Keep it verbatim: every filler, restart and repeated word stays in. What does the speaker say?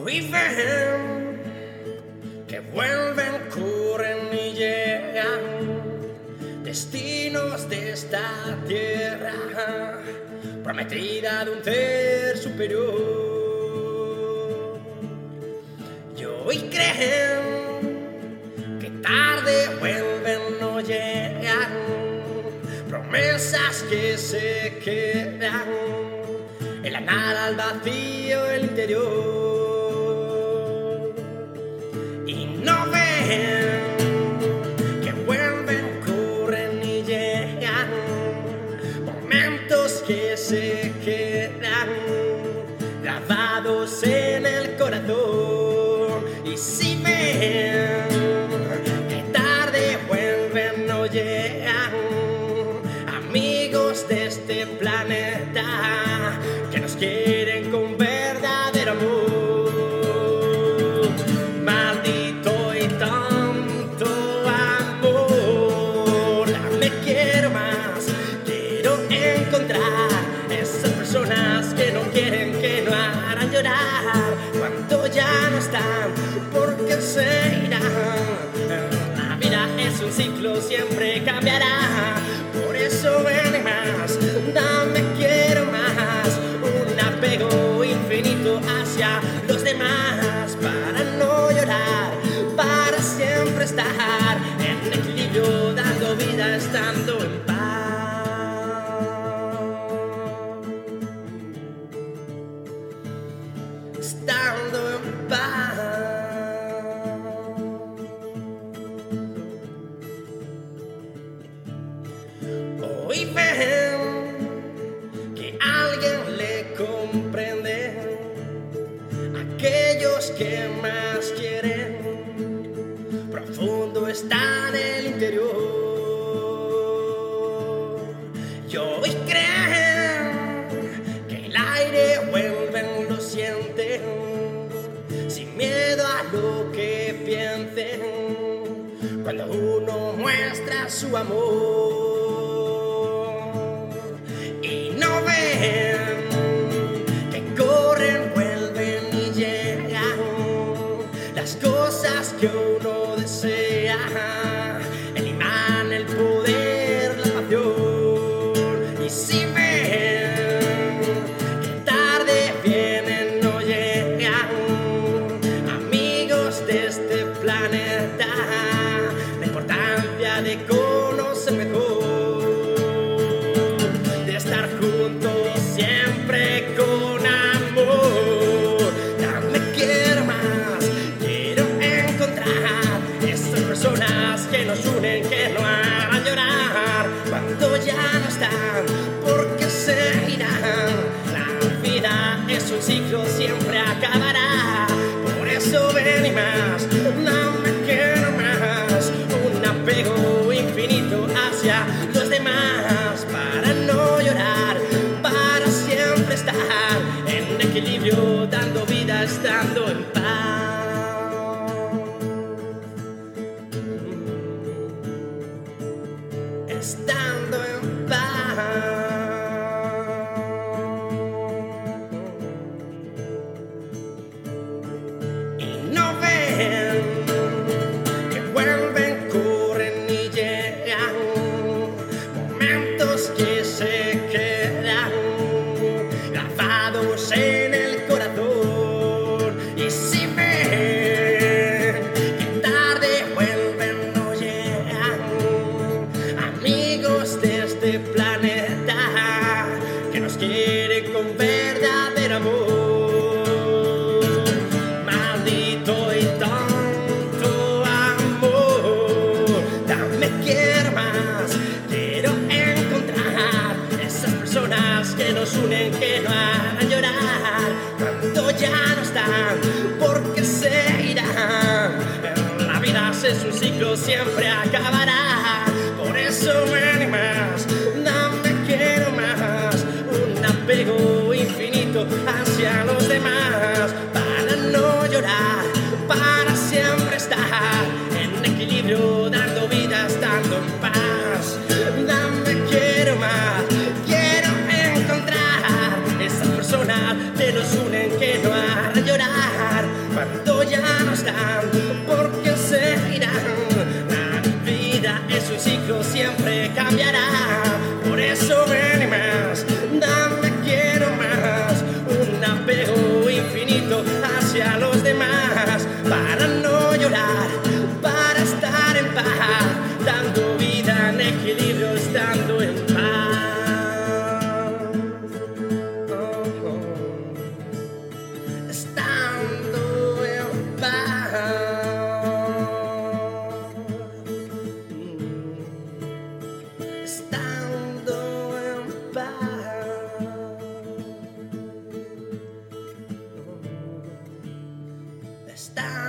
y ven que vuelven, corren y llegan destinos de esta tierra prometida de un ser superior. Y hoy creen que tarde vuelven, no llegan promesas que se quedan en la nada, al vacío, el interior. Y no ven que vuelven, corren y llegan momentos que se quedan grabados en el corazón. Y si ven que tarde vuelven, no llegan amigos de este planeta que nos quieren con verdadero amor. Maldito y tonto amor, me quiero más, quiero encontrar esas personas que no quieren, que no harán llorar cuando ya no están, porque se irán. La vida es un ciclo, siempre cambiará. Por eso ven más, dame, quiero más, un apego infinito hacia los demás, para no llorar, para siempre estar en equilibrio, dando vida, estando en paz. Estando en paz. Hoy ven que alguien le comprende, aquellos que más quieren, profundo está en el interior. Y hoy creen que el aire vuelven, lo sienten, sin miedo a lo que piensen, cuando uno muestra su amor. Que corren, vuelven y llegan las cosas que uno desea, el imán, el poder, la pasión. Y si ven que tarde vienen, no llegan amigos de este planeta, la importancia de conocer mejor, de estar juntos siempre con amor. Dame, quiero más, quiero encontrar esas personas que nos unen, que no harán llorar cuando ya no están, porque se irán. La vida es un ciclo, siempre acabará. Por eso ven y más, dame, quiero más, un apego infinito hacia los demás, para no llorar, para siempre estar en equilibrio, dando vida, estando en paz. Estando en paz. Y no ven que vuelven, corren y llegan momentos que se quedan grabados en el corazón. Y si ven que tarde vuelven, no llegan amigos de este planeta que nos quieren con verdadero amor. Maldito y tonto amor, dame, quiero más, quiero encontrar esas personas que nos unen, que no harán llorar cuando ya no están, porque se irán. La vida es un ciclo, siempre acabará. Por eso ven más, dame, quiero más, un apego infinito hacia los demás, para no llorar, para siempre estar en equilibrio, dando vida, estando en paz. Dame, quiero más, quiero encontrar esas personas que nos unen, que no harán llorar ¿dónde está?